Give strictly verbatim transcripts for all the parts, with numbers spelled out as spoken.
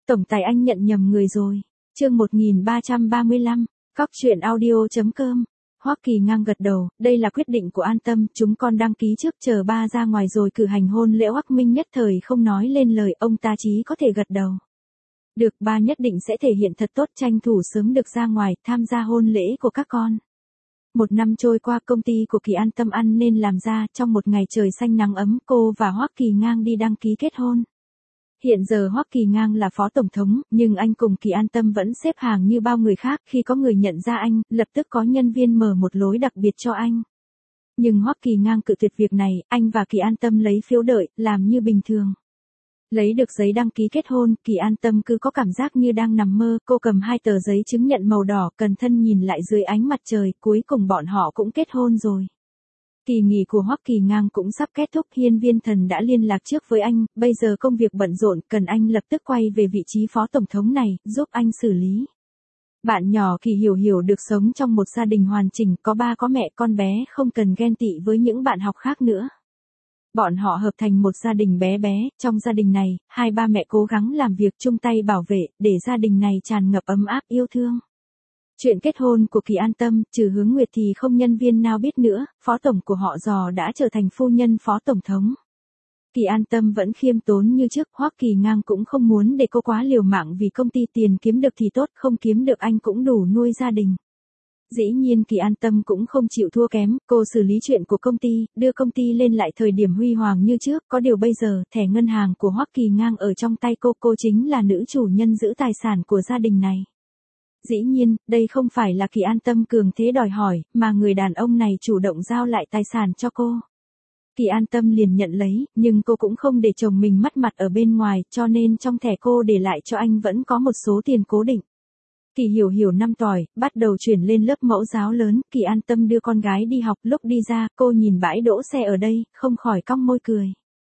Tổng tài anh nhận nhầm người rồi. Chương một nghìn ba trăm ba mươi lăm, Cóc truyện audio chấm com. Hoắc Kỳ Ngang gật đầu, đây là quyết định của An Tâm, chúng con đăng ký trước chờ ba ra ngoài rồi cử hành hôn lễ. Hoắc Minh nhất thời không nói lên lời, ông ta chỉ có thể gật đầu. Được, ba nhất định sẽ thể hiện thật tốt, tranh thủ sớm được ra ngoài, tham gia hôn lễ của các con. Một năm trôi qua, công ty của Kỳ An Tâm ăn nên làm ra, trong một ngày trời xanh nắng ấm, cô và Hoắc Kỳ Ngang đi đăng ký kết hôn. Hiện giờ Hoắc Kỳ Ngang là phó tổng thống, nhưng anh cùng Kỳ An Tâm vẫn xếp hàng như bao người khác, khi có người nhận ra anh, lập tức có nhân viên mở một lối đặc biệt cho anh. Nhưng Hoắc Kỳ Ngang cự tuyệt việc này, anh và Kỳ An Tâm lấy phiếu đợi, làm như bình thường. Lấy được giấy đăng ký kết hôn, Kỳ An Tâm cứ có cảm giác như đang nằm mơ, cô cầm hai tờ giấy chứng nhận màu đỏ, cẩn thận nhìn lại dưới ánh mặt trời, cuối cùng bọn họ cũng kết hôn rồi. Kỳ nghỉ của Hoắc Kỳ Ngang cũng sắp kết thúc, Hiên Viên Thần đã liên lạc trước với anh, bây giờ công việc bận rộn, cần anh lập tức quay về vị trí phó tổng thống này, giúp anh xử lý. Bạn nhỏ Kỳ Hiểu Hiểu được sống trong một gia đình hoàn chỉnh, có ba có mẹ, con bé không cần ghen tị với những bạn học khác nữa. Bọn họ hợp thành một gia đình bé bé, trong gia đình này, hai ba mẹ cố gắng làm việc chung tay bảo vệ, để gia đình này tràn ngập ấm áp yêu thương. Chuyện kết hôn của Kỳ An Tâm, trừ Hướng Nguyệt thì không nhân viên nào biết nữa, phó tổng của họ Giò đã trở thành phu nhân phó tổng thống. Kỳ An Tâm vẫn khiêm tốn như trước, Hoắc Kỳ Ngang cũng không muốn để cô quá liều mạng vì công ty, tiền kiếm được thì tốt, không kiếm được anh cũng đủ nuôi gia đình. Dĩ nhiên Kỳ An Tâm cũng không chịu thua kém, cô xử lý chuyện của công ty, đưa công ty lên lại thời điểm huy hoàng như trước, có điều bây giờ, thẻ ngân hàng của Hoắc Kỳ Ngang ở trong tay cô, cô chính là nữ chủ nhân giữ tài sản của gia đình này. Dĩ nhiên, đây không phải là Kỳ An Tâm cường thế đòi hỏi, mà người đàn ông này chủ động giao lại tài sản cho cô. Kỳ An Tâm liền nhận lấy, nhưng cô cũng không để chồng mình mất mặt ở bên ngoài, cho nên trong thẻ cô để lại cho anh vẫn có một số tiền cố định. Kỳ Hiểu Hiểu năm tuổi, bắt đầu chuyển lên lớp mẫu giáo lớn, Kỳ An Tâm đưa con gái đi học, lúc đi ra, cô nhìn bãi đỗ xe ở đây, không khỏi cong môi cười.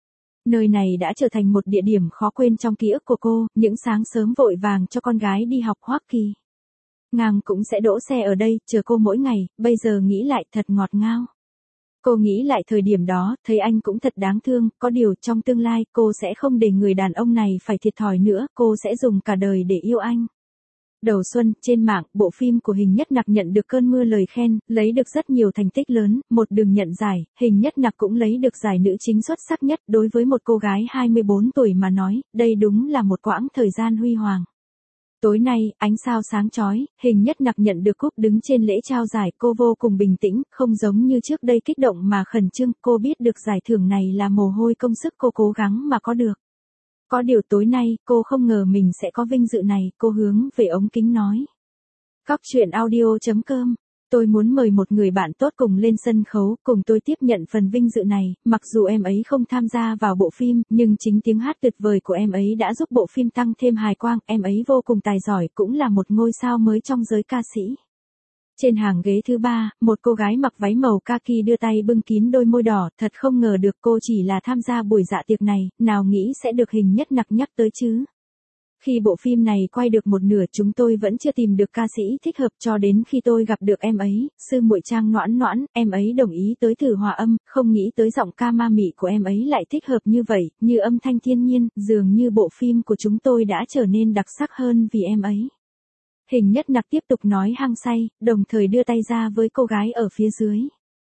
Nơi này đã trở thành một địa điểm khó quên trong ký ức của cô, những sáng sớm vội vàng cho con gái đi học. Hoắc Kỳ Ngang cũng sẽ đỗ xe ở đây, chờ cô mỗi ngày, bây giờ nghĩ lại thật ngọt ngào. Cô nghĩ lại thời điểm đó, thấy anh cũng thật đáng thương, có điều trong tương lai, cô sẽ không để người đàn ông này phải thiệt thòi nữa, cô sẽ dùng cả đời để yêu anh. Đầu xuân, trên mạng, bộ phim của Hình Nhất Nặc nhận được cơn mưa lời khen, lấy được rất nhiều thành tích lớn, một đường nhận giải, Hình Nhất Nặc cũng lấy được giải nữ chính xuất sắc nhất, đối với một cô gái hai mươi bốn tuổi mà nói, đây đúng là một quãng thời gian huy hoàng. Tối nay, ánh sao sáng chói, Hình Nhất Nặc nhận được cúp đứng trên lễ trao giải, cô vô cùng bình tĩnh, không giống như trước đây kích động mà khẩn trương, cô biết được giải thưởng này là mồ hôi công sức cô cố gắng mà có được. Có điều tối nay, cô không ngờ mình sẽ có vinh dự này, cô hướng về ống kính nói. Cóc truyện audio chấm com. Tôi muốn mời một người bạn tốt cùng lên sân khấu, cùng tôi tiếp nhận phần vinh dự này, mặc dù em ấy không tham gia vào bộ phim, nhưng chính tiếng hát tuyệt vời của em ấy đã giúp bộ phim tăng thêm hài quang, em ấy vô cùng tài giỏi, cũng là một ngôi sao mới trong giới ca sĩ. Trên hàng ghế thứ ba, một cô gái mặc váy màu kaki đưa tay bưng kín đôi môi đỏ, thật không ngờ được cô chỉ là tham gia buổi dạ tiệc này, nào nghĩ sẽ được Hình Nhất Nặc nhắc tới chứ. Khi bộ phim này quay được một nửa, chúng tôi vẫn chưa tìm được ca sĩ thích hợp, cho đến khi tôi gặp được em ấy, sư muội Trang Noãn Noãn, em ấy đồng ý tới thử hòa âm, không nghĩ tới giọng ca ma mị của em ấy lại thích hợp như vậy, như âm thanh thiên nhiên, dường như bộ phim của chúng tôi đã trở nên đặc sắc hơn vì em ấy. Hình Nhất Nặc tiếp tục nói hăng say, đồng thời đưa tay ra với cô gái ở phía dưới.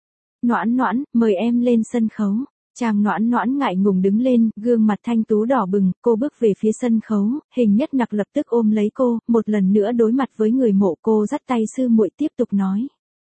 Noãn Noãn, mời em lên sân khấu. Trang Noãn Noãn ngại ngùng đứng lên, gương mặt thanh tú đỏ bừng, cô bước về phía sân khấu, Hình Nhất Nặc lập tức ôm lấy cô, một lần nữa đối mặt với người mộ, cô dắt tay sư muội tiếp tục nói.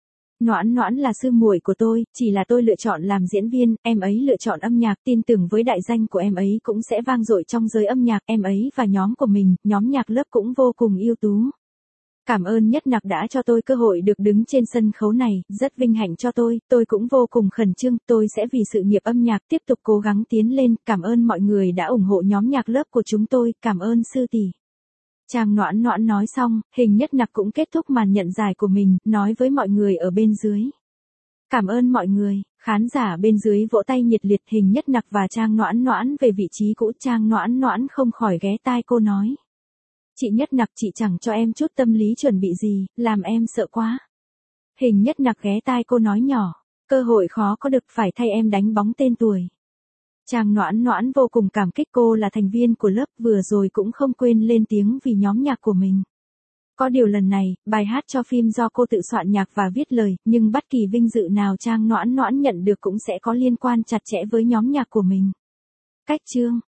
Noãn Noãn là sư muội của tôi, chỉ là tôi lựa chọn làm diễn viên, em ấy lựa chọn âm nhạc, tin tưởng với đại danh của em ấy cũng sẽ vang dội trong giới âm nhạc, em ấy và nhóm của mình, nhóm nhạc lớp cũng vô cùng ưu tú. Cảm ơn Nhất Nặc đã cho tôi cơ hội được đứng trên sân khấu này, rất vinh hạnh cho tôi, tôi cũng vô cùng khẩn trương, tôi sẽ vì sự nghiệp âm nhạc tiếp tục cố gắng tiến lên, cảm ơn mọi người đã ủng hộ nhóm nhạc lớp của chúng tôi, cảm ơn sư tỷ. Trang Noãn Noãn nói xong, Hình Nhất Nặc cũng kết thúc màn nhận giải của mình, nói với mọi người ở bên dưới. Cảm ơn mọi người, khán giả bên dưới vỗ tay nhiệt liệt, Hình Nhất Nặc và Trang Noãn Noãn về vị trí cũ, Trang Noãn Noãn không khỏi ghé tai cô nói. Chị Nhất Nặc, chị chẳng cho em chút tâm lý chuẩn bị gì, làm em sợ quá. Hình Nhất Nặc ghé tai cô nói nhỏ, cơ hội khó có được, phải thay em đánh bóng tên tuổi. Trang Noãn Noãn vô cùng cảm kích cô là thành viên của lớp, vừa rồi cũng không quên lên tiếng vì nhóm nhạc của mình. Có điều lần này, bài hát cho phim do cô tự soạn nhạc và viết lời, nhưng bất kỳ vinh dự nào Trang Noãn Noãn nhận được cũng sẽ có liên quan chặt chẽ với nhóm nhạc của mình. Cách chương